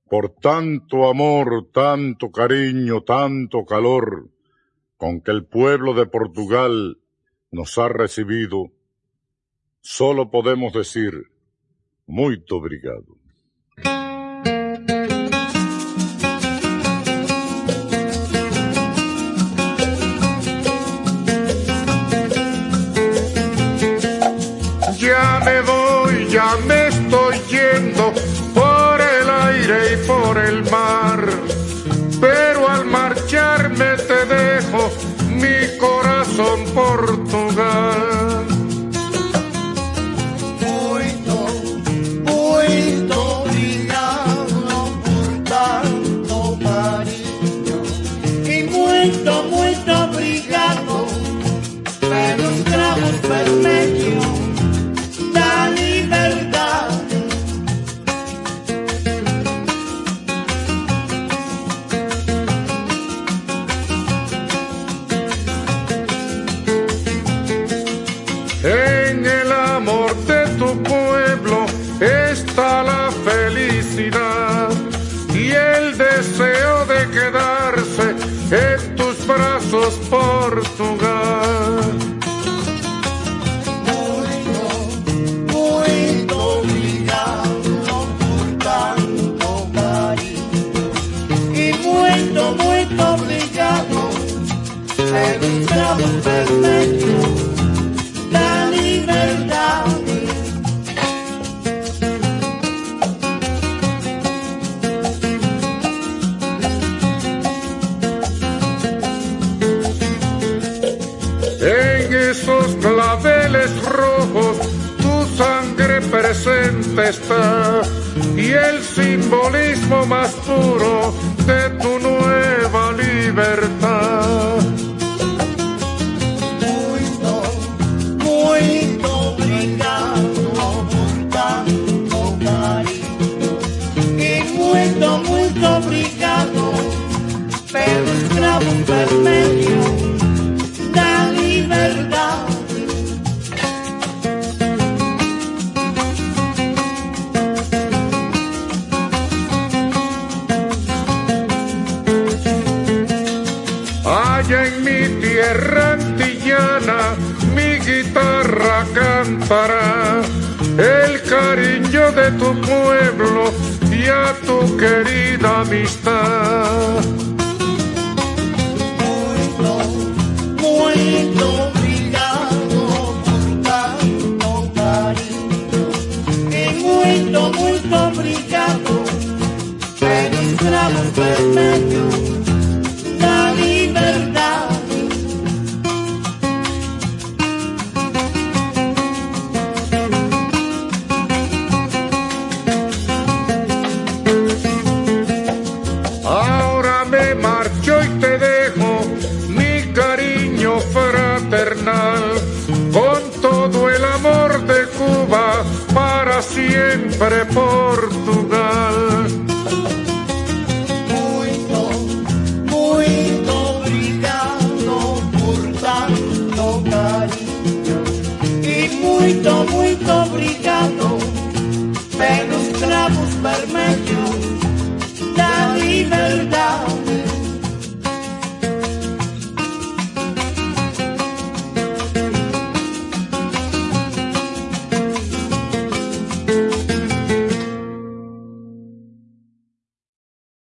por tanto amor, tanto cariño, tanto calor, con que el pueblo de Portugal nos ha recibido, solo podemos decir, muito obrigado. Ya me voy, ya me estoy yendo por el aire y por el mar, pero al marcharme te dejo mi corazón Portugal. Muito obrigado por tanto carinho e muito obrigado pelos cravos vermelhos da liberdade. En el amor de tu pueblo está la felicidad y el deseo de quedarse en tus brazos, Portugal. Muito obrigado por tanto carinho e muito obrigado pelos cravos vermelhos da liberdade. En esos claveles rojos tu sangre presente está y el simbolismo más puro de tu nueva libertad. Muito obrigado por tanto carinho e muito obrigado pelos cravos vermelhos da liberdade. Allá en mi tierra antillana mi guitarra cantará el cariño de tu pueblo y a tu querida amistad. Muito obrigado por tanto carinho e muito obrigado pelos cravos vermelhos da liberdade. Ahora me marcho y te dejo mi cariño fraternal, con todo el amor de Cuba para siempre por